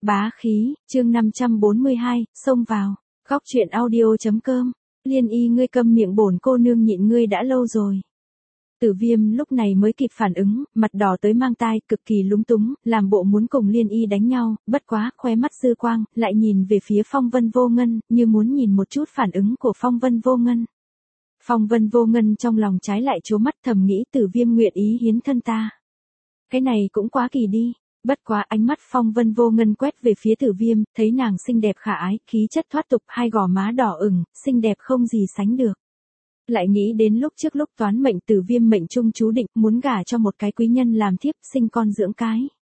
Bá khí, chương 542, xông vào. Góc truyện audio.com. Liên Y, ngươi câm miệng, bổn cô nương nhịn ngươi đã lâu rồi. Tử Viêm lúc này mới kịp phản ứng, mặt đỏ tới mang tai, cực kỳ lúng túng, làm bộ muốn cùng Liên Y đánh nhau, bất quá, khóe mắt dư quang, lại nhìn về phía Phong Vân Vô Ngân, như muốn nhìn một chút phản ứng của Phong Vân Vô Ngân. Phong Vân Vô Ngân trong lòng trái lại trố mắt, thầm nghĩ Tử Viêm nguyện ý hiến thân ta. Cái này cũng quá kỳ đi. Bất quá ánh mắt Phong Vân Vô Ngân quét về phía Tử Viêm, thấy nàng xinh đẹp khả ái, khí chất thoát tục, hai gò má đỏ ửng, xinh đẹp không gì sánh được. Lại nghĩ đến lúc trước lúc toán mệnh Tử Viêm mệnh trung chú định muốn gả cho một cái quý nhân làm thiếp, sinh con dưỡng cái.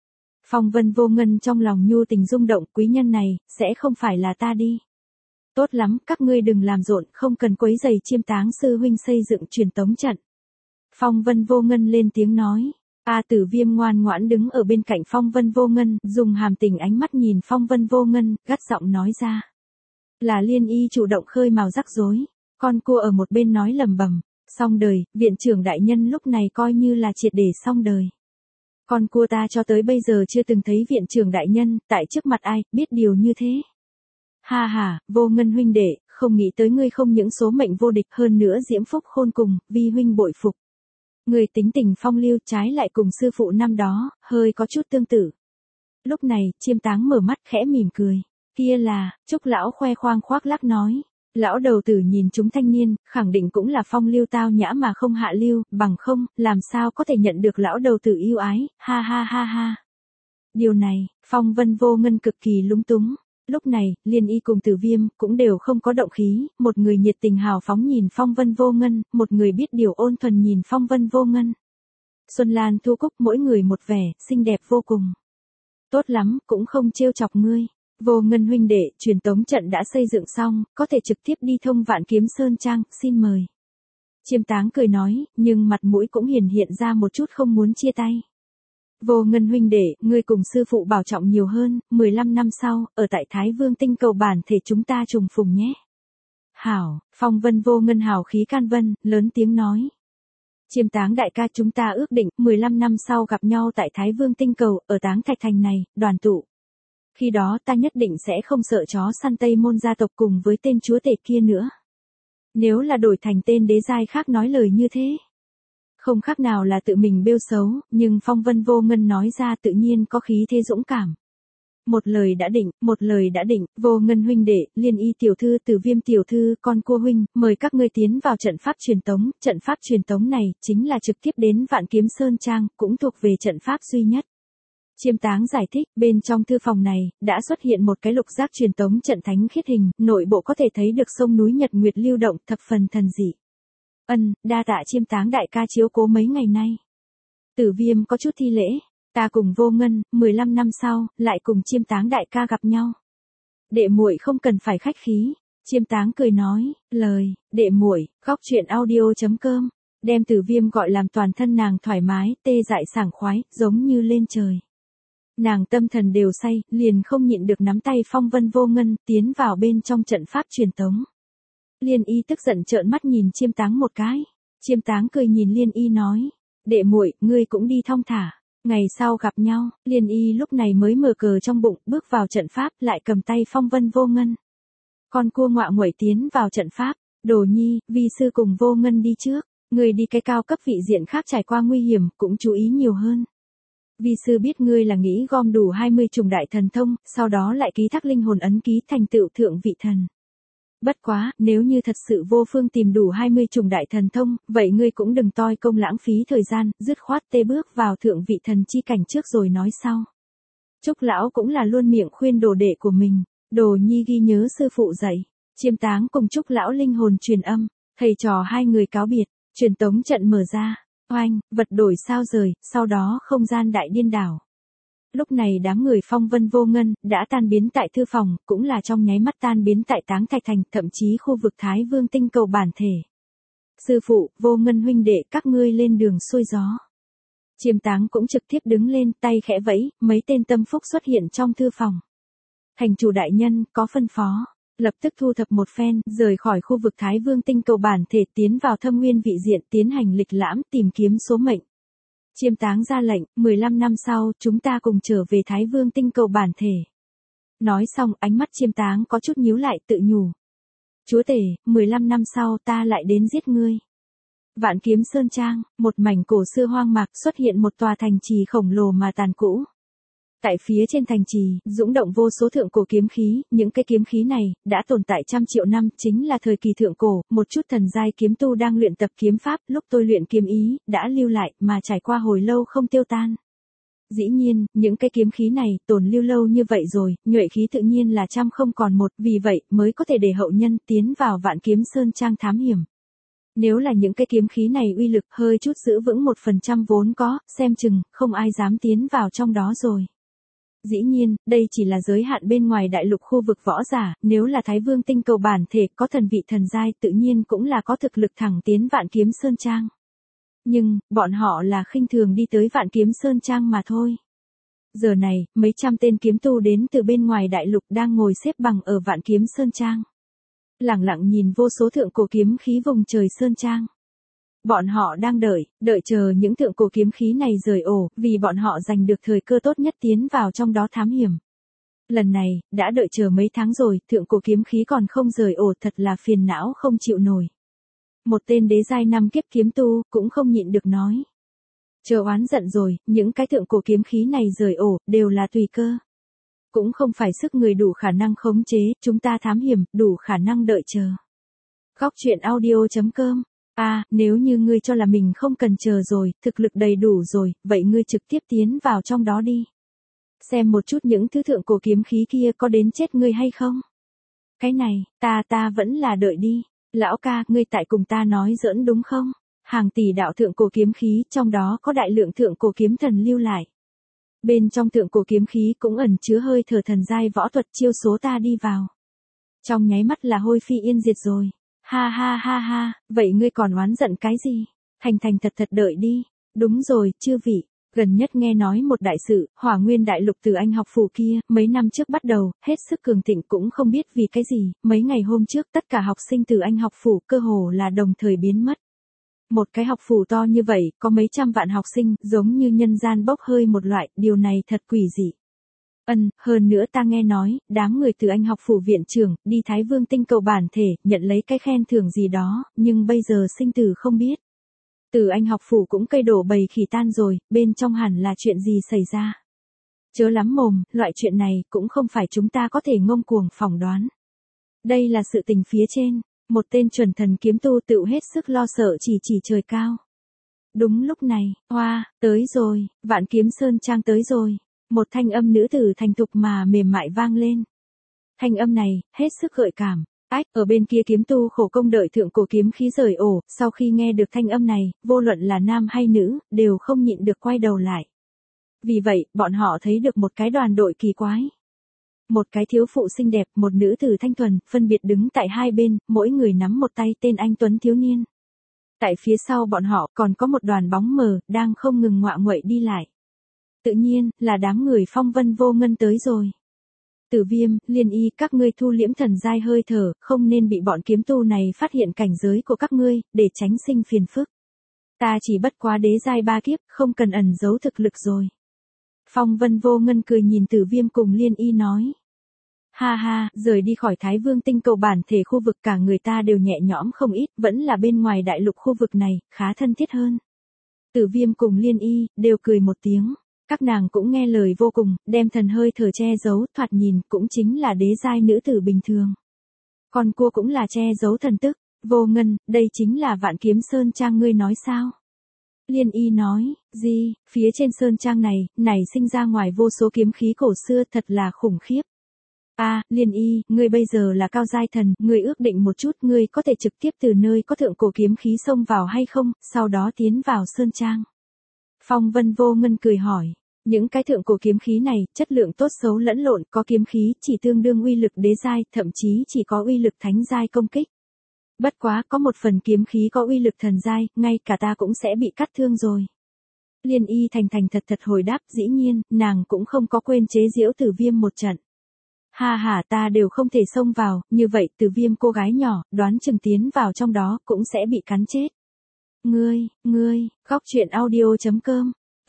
Phong Vân Vô Ngân trong lòng nhu tình rung động, quý nhân này, sẽ không phải là ta đi. Tốt lắm, các ngươi đừng làm rộn, không cần quấy rầy Chiêm Táng sư huynh xây dựng truyền tống trận. Phong Vân Vô Ngân lên tiếng nói. Tử Viêm ngoan ngoãn đứng ở bên cạnh Phong Vân Vô Ngân, dùng hàm tình ánh mắt nhìn Phong Vân Vô Ngân, gắt giọng nói ra. Là Liên Y chủ động khơi mào rắc rối, con cua ở một bên nói lầm bầm, xong đời, viện trưởng đại nhân lúc này coi như là triệt để xong đời. Con cua ta cho tới bây giờ chưa từng thấy viện trưởng đại nhân, tại trước mặt ai, biết điều như thế. Ha ha, Vô Ngân huynh đệ, không nghĩ tới ngươi không những số mệnh vô địch hơn nữa diễm phúc khôn cùng, vi huynh bội phục. Người tính tình phong lưu, trái lại cùng sư phụ năm đó, hơi có chút tương tự. Lúc này, Chiêm Táng mở mắt khẽ mỉm cười. Kia là, Trúc lão khoe khoang khoác lác nói. Lão đầu tử nhìn chúng thanh niên, khẳng định cũng là phong lưu tao nhã mà không hạ lưu, bằng không, làm sao có thể nhận được lão đầu tử yêu ái, ha ha ha ha. Điều này, Phong Vân Vô Ngân cực kỳ lúng túng. Lúc này, Liên Y cùng Tử Viêm cũng đều không có động khí, một người nhiệt tình hào phóng nhìn Phong Vân Vô Ngân, một người biết điều ôn thuần nhìn Phong Vân Vô Ngân. Xuân Lan Thu Cúc mỗi người một vẻ, xinh đẹp vô cùng. Tốt lắm, cũng không trêu chọc ngươi. Vô Ngân huynh đệ, truyền tống trận đã xây dựng xong, có thể trực tiếp đi thông Vạn Kiếm Sơn Trang, xin mời. Chiêm Táng cười nói, nhưng mặt mũi cũng hiện ra một chút không muốn chia tay. Vô Ngân huynh đệ, ngươi cùng sư phụ bảo trọng nhiều hơn, 15 năm sau, ở tại Thái Vương tinh cầu bản thể chúng ta trùng phùng nhé. Hảo, Phong Vân Vô Ngân hào khí can vân, lớn tiếng nói. Chiêm Táng đại ca, chúng ta ước định, 15 năm sau gặp nhau tại Thái Vương tinh cầu, ở Táng Thạch Thành này, đoàn tụ. Khi đó ta nhất định sẽ không sợ chó săn Tây Môn gia tộc cùng với tên chúa tể kia nữa. Nếu là đổi thành tên đế giai khác nói lời như thế. Không khác nào là tự mình bêu xấu, nhưng Phong Vân Vô Ngân nói ra tự nhiên có khí thế dũng cảm. Một lời đã định, Vô Ngân huynh đệ, Liên Y tiểu thư, Tử Viêm tiểu thư, con cua huynh, mời các ngươi tiến vào trận pháp truyền tống này, chính là trực tiếp đến Vạn Kiếm Sơn Trang, cũng thuộc về trận pháp duy nhất. Chiêm Táng giải thích, bên trong thư phòng này, đã xuất hiện một cái lục giác truyền tống trận thánh khiết hình, nội bộ có thể thấy được sông núi Nhật Nguyệt lưu động, thập phần thần dị. Đa tạ Chiêm Táng đại ca chiếu cố mấy ngày nay. Tử Viêm có chút thi lễ, ta cùng Vô Ngân, 15 năm sau, lại cùng Chiêm Táng đại ca gặp nhau. Đệ muội không cần phải khách khí. Chiêm Táng cười nói, đệ muội, góc truyện audio.com, đem Tử Viêm gọi làm toàn thân nàng thoải mái, tê dại sảng khoái, giống như lên trời. Nàng tâm thần đều say, liền không nhịn được nắm tay Phong Vân Vô Ngân, tiến vào bên trong trận pháp truyền tống. Liên Y tức giận trợn mắt nhìn Chiêm Táng một cái. Chiêm Táng cười nhìn Liên Y nói, đệ muội, ngươi cũng đi thong thả, ngày sau gặp nhau. Liên Y lúc này mới mở cờ trong bụng, bước vào trận pháp, lại cầm tay Phong Vân Vô Ngân. Con cua ngọa nguậy tiến vào trận pháp, Đồ Nhi, vi sư cùng Vô Ngân đi trước, ngươi đi cái cao cấp vị diện khác trải qua nguy hiểm, cũng chú ý nhiều hơn. Vi sư biết ngươi là nghĩ gom đủ 20 chủng đại thần thông, sau đó lại ký thác linh hồn ấn ký thành tựu thượng vị thần. Bất quá, nếu như thật sự vô phương tìm đủ 20 chủng đại thần thông, vậy ngươi cũng đừng toi công lãng phí thời gian, dứt khoát tê bước vào thượng vị thần chi cảnh trước rồi nói sau. Trúc lão cũng là luôn miệng khuyên đồ đệ của mình, Đồ Nhi ghi nhớ sư phụ dạy. Chiêm Táng cùng Trúc lão linh hồn truyền âm, thầy trò hai người cáo biệt, truyền tống trận mở ra. Oanh, vật đổi sao rời, sau đó không gian đại điên đảo. Lúc này đám người Phong Vân Vô Ngân đã tan biến tại thư phòng, cũng là trong nháy mắt tan biến tại Táng Thạch Thành, thậm chí khu vực Thái Vương tinh cầu bản thể. Sư phụ, Vô Ngân huynh đệ, các ngươi lên đường xuôi gió. Chiêm Táng cũng trực tiếp đứng lên, tay khẽ vẫy, mấy tên tâm phúc xuất hiện trong thư phòng. Thành chủ đại nhân, có phân phó. Lập tức thu thập một phen, rời khỏi khu vực Thái Vương tinh cầu bản thể, tiến vào Thâm Nguyên vị diện, tiến hành lịch lãm, tìm kiếm số mệnh. Chiêm Táng ra lệnh, 15 năm sau, chúng ta cùng trở về Thái Vương tinh cầu bản thể. Nói xong ánh mắt Chiêm Táng có chút nhíu lại tự nhủ. Chúa tể, 15 năm sau ta lại đến giết ngươi. Vạn Kiếm Sơn Trang, một mảnh cổ xưa hoang mạc xuất hiện một tòa thành trì khổng lồ mà tàn cũ. Tại phía trên thành trì, dũng động vô số thượng cổ kiếm khí, những cái kiếm khí này, đã tồn tại trăm triệu năm, chính là thời kỳ thượng cổ, một chút thần giai kiếm tu đang luyện tập kiếm pháp, lúc tôi luyện kiếm ý, đã lưu lại, mà trải qua hồi lâu không tiêu tan. Dĩ nhiên, những cái kiếm khí này, tồn lưu lâu như vậy rồi, nhuệ khí tự nhiên là trăm không còn một, vì vậy, mới có thể để hậu nhân tiến vào Vạn Kiếm Sơn Trang thám hiểm. Nếu là những cái kiếm khí này uy lực hơi chút giữ vững 1% vốn có, xem chừng, không ai dám tiến vào trong đó rồi. Dĩ nhiên, đây chỉ là giới hạn bên ngoài đại lục khu vực võ giả, nếu là Thái Vương tinh cầu bản thể có thần vị thần giai tự nhiên cũng là có thực lực thẳng tiến Vạn Kiếm Sơn Trang. Nhưng, bọn họ là khinh thường đi tới Vạn Kiếm Sơn Trang mà thôi. Giờ này, mấy trăm tên kiếm tu đến từ bên ngoài đại lục đang ngồi xếp bằng ở Vạn Kiếm Sơn Trang. Lẳng lặng nhìn vô số thượng cổ kiếm khí vùng trời Sơn Trang. Bọn họ đang đợi chờ những thượng cổ kiếm khí này rời ổ, vì bọn họ giành được thời cơ tốt nhất tiến vào trong đó thám hiểm. Lần này, đã đợi chờ mấy tháng rồi, thượng cổ kiếm khí còn không rời ổ, thật là phiền não không chịu nổi. Một tên đế giai 5 kiếp kiếm tu, cũng không nhịn được nói. Chờ oán giận rồi, những cái thượng cổ kiếm khí này rời ổ, đều là tùy cơ. Cũng không phải sức người đủ khả năng khống chế, chúng ta thám hiểm, đủ khả năng đợi chờ. Góc truyện audio.com. Nếu như ngươi cho là mình không cần chờ rồi, thực lực đầy đủ rồi, vậy ngươi trực tiếp tiến vào trong đó đi. Xem một chút những thứ thượng cổ kiếm khí kia có đến chết ngươi hay không. Cái này, ta vẫn là đợi đi. Lão ca, ngươi tại cùng ta nói giỡn đúng không? Hàng tỷ đạo thượng cổ kiếm khí, trong đó có đại lượng thượng cổ kiếm thần lưu lại. Bên trong thượng cổ kiếm khí cũng ẩn chứa hơi thở thần giai võ thuật, chiêu số ta đi vào. Trong nháy mắt là hôi phi yên diệt rồi. Ha, vậy ngươi còn oán giận cái gì? Thành thật đợi đi. Đúng rồi, chư vị. Gần nhất nghe nói một đại sự, Hỏa Nguyên đại lục từ Anh học phủ kia, mấy năm trước bắt đầu, hết sức cường thịnh cũng không biết vì cái gì, mấy ngày hôm trước tất cả học sinh từ Anh học phủ cơ hồ là đồng thời biến mất. Một cái học phủ to như vậy, có mấy trăm vạn học sinh, giống như nhân gian bốc hơi một loại, điều này thật quỷ dị. Hơn nữa ta nghe nói, đám người từ Anh học phủ viện trưởng, đi Thái Vương tinh cầu bản thể, nhận lấy cái khen thưởng gì đó, nhưng bây giờ sinh tử không biết. Từ Anh học phủ cũng cây đổ bầy khỉ tan rồi, bên trong hẳn là chuyện gì xảy ra. Chớ lắm mồm, loại chuyện này cũng không phải chúng ta có thể ngông cuồng phỏng đoán. Đây là sự tình phía trên, một tên chuẩn thần kiếm tu tự hết sức lo sợ chỉ trời cao. Đúng lúc này, tới rồi, Vạn Kiếm Sơn Trang tới rồi. Một thanh âm nữ tử thành thục mà mềm mại vang lên. Thanh âm này, hết sức gợi cảm. Ở bên kia kiếm tu khổ công đợi thượng cổ kiếm khí rời ổ, sau khi nghe được thanh âm này, vô luận là nam hay nữ, đều không nhịn được quay đầu lại. Vì vậy, bọn họ thấy được một cái đoàn đội kỳ quái. Một cái thiếu phụ xinh đẹp, một nữ tử thanh thuần, phân biệt đứng tại hai bên, mỗi người nắm một tay tên anh tuấn thiếu niên. Tại phía sau bọn họ còn có một đoàn bóng mờ, đang không ngừng ngoạ nguậy đi lại. Tự nhiên, là đám người Phong Vân Vô Ngân tới rồi. Tử Viêm, Liên Y, các ngươi thu liễm thần giai hơi thở, không nên bị bọn kiếm tu này phát hiện cảnh giới của các ngươi, để tránh sinh phiền phức. Ta chỉ bất quá đế giai 3 kiếp, không cần ẩn giấu thực lực rồi. Phong Vân Vô Ngân cười nhìn Tử Viêm cùng Liên Y nói. Ha, rời đi khỏi Thái Vương tinh cầu bản thể khu vực cả người ta đều nhẹ nhõm không ít, vẫn là bên ngoài đại lục khu vực này, khá thân thiết hơn. Tử Viêm cùng Liên Y, đều cười một tiếng. Các nàng cũng nghe lời vô cùng, đem thần hơi thở che giấu, thoạt nhìn, cũng chính là đế giai nữ tử bình thường. Con cua cũng là che giấu thần tức. Vô Ngân, đây chính là Vạn Kiếm Sơn Trang ngươi nói sao? Liên Y nói, gì, phía trên Sơn Trang này sinh ra ngoài vô số kiếm khí cổ xưa thật là khủng khiếp. Liên Y, ngươi bây giờ là cao giai thần, ngươi ước định một chút, ngươi có thể trực tiếp từ nơi có thượng cổ kiếm khí xông vào hay không, sau đó tiến vào Sơn Trang. Phong Vân Vô Ngân cười hỏi. Những cái thượng cổ kiếm khí này, chất lượng tốt xấu lẫn lộn, có kiếm khí chỉ tương đương uy lực đế giai, thậm chí chỉ có uy lực thánh giai công kích. Bất quá, có một phần kiếm khí có uy lực thần giai, ngay cả ta cũng sẽ bị cắt thương rồi. Liên Y thành thật hồi đáp, dĩ nhiên, nàng cũng không có quên chế giễu Tử Viêm một trận. Ha, ta đều không thể xông vào, như vậy Tử Viêm cô gái nhỏ, đoán chừng tiến vào trong đó, cũng sẽ bị cắn chết. Ngươi, góc truyện audio.com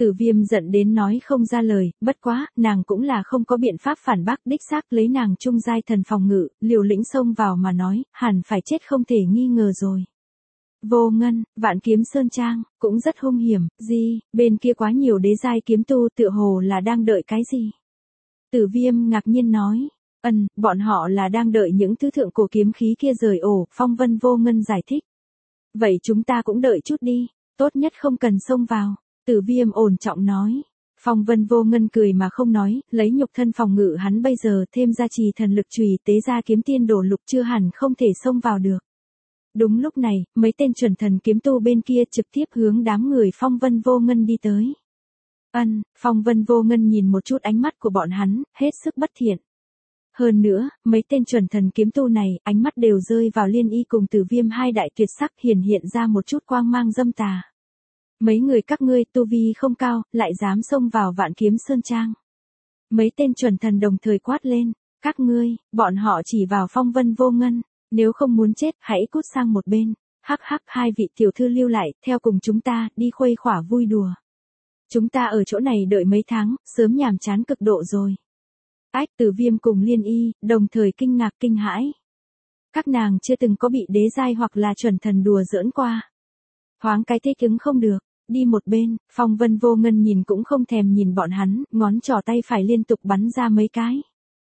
Tử Viêm giận đến nói không ra lời, bất quá, nàng cũng là không có biện pháp phản bác, đích xác lấy nàng trung giai thần phòng ngự, liều lĩnh xông vào mà nói, hẳn phải chết không thể nghi ngờ rồi. Vô Ngân, Vạn Kiếm Sơn Trang, cũng rất hung hiểm, gì, bên kia quá nhiều đế giai kiếm tu tựa hồ là đang đợi cái gì? Tử Viêm ngạc nhiên nói, bọn họ là đang đợi những thứ thượng cổ kiếm khí kia rời ổ, Phong Vân Vô Ngân giải thích. Vậy chúng ta cũng đợi chút đi, tốt nhất không cần xông vào, Tử Viêm ổn trọng nói. Phong Vân Vô Ngân cười mà không nói, lấy nhục thân phòng ngự hắn bây giờ thêm ra trì thần lực chùy tế ra kiếm tiên đổ lục chưa hẳn không thể xông vào được. Đúng lúc này, mấy tên chuẩn thần kiếm tu bên kia trực tiếp hướng đám người Phong Vân Vô Ngân đi tới. Phong Vân Vô Ngân nhìn một chút ánh mắt của bọn hắn, hết sức bất thiện. Hơn nữa, mấy tên chuẩn thần kiếm tu này, ánh mắt đều rơi vào Liên Y cùng Tử Viêm hai đại tuyệt sắc hiện ra một chút quang mang dâm tà. Mấy người các ngươi tu vi không cao, lại dám xông vào Vạn Kiếm Sơn Trang. Mấy tên chuẩn thần đồng thời quát lên, các ngươi, bọn họ chỉ vào Phong Vân Vô Ngân, nếu không muốn chết, hãy cút sang một bên. Hắc hắc, hai vị tiểu thư lưu lại, theo cùng chúng ta, đi khuây khỏa vui đùa. Chúng ta ở chỗ này đợi mấy tháng, sớm nhàm chán cực độ rồi. Ách, Tử Viêm cùng Liên Y, đồng thời kinh ngạc kinh hãi. Các nàng chưa từng có bị đế giai hoặc là chuẩn thần đùa giỡn qua. Thoáng cái thích ứng không được, đi một bên, Phong Vân Vô Ngân nhìn cũng không thèm nhìn bọn hắn, ngón trỏ tay phải liên tục bắn ra mấy cái.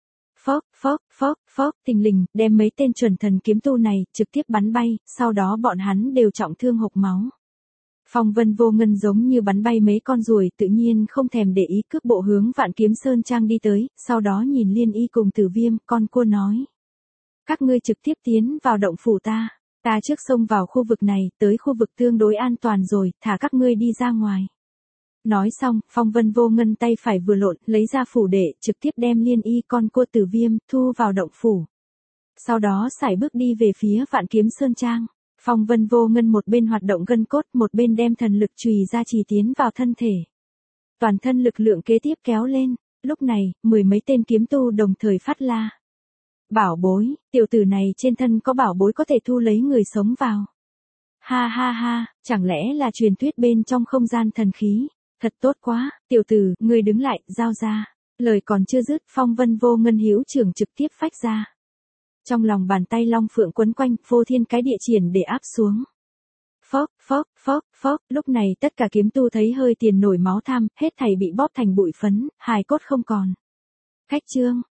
Phốc, thình lình, đem mấy tên chuẩn thần kiếm tu này, trực tiếp bắn bay, sau đó bọn hắn đều trọng thương hộc máu. Phong Vân Vô Ngân giống như bắn bay mấy con ruồi, tự nhiên không thèm để ý, cước bộ hướng Vạn Kiếm Sơn Trang đi tới, sau đó nhìn Liên Y cùng Tử Viêm, con cua nói. Các ngươi trực tiếp tiến vào động phủ ta trước xông vào khu vực này, tới khu vực tương đối an toàn rồi, thả các ngươi đi ra ngoài. Nói xong, Phong Vân Vô Ngân tay phải vừa lộn, lấy ra phủ đệ, trực tiếp đem Liên Y con cua Tử Viêm, thu vào động phủ. Sau đó sải bước đi về phía Vạn Kiếm Sơn Trang. Phong Vân Vô Ngân một bên hoạt động gân cốt, một bên đem thần lực chùy ra chỉ tiến vào thân thể. Toàn thân lực lượng kế tiếp kéo lên, lúc này, mười mấy tên kiếm tu đồng thời phát la. Bảo bối, tiểu tử này trên thân có bảo bối có thể thu lấy người sống vào. Ha, chẳng lẽ là truyền thuyết bên trong không gian thần khí, thật tốt quá, tiểu tử, ngươi đứng lại, giao ra. Lời còn chưa dứt, Phong Vân Vô Ngân hữu trưởng trực tiếp phách ra. Trong lòng bàn tay long phượng quấn quanh, phô thiên cái địa triển để áp xuống. Phốc, lúc này tất cả kiếm tu thấy hơi tiền nổi máu tham, hết thảy bị bóp thành bụi phấn, hài cốt không còn. Khách trương,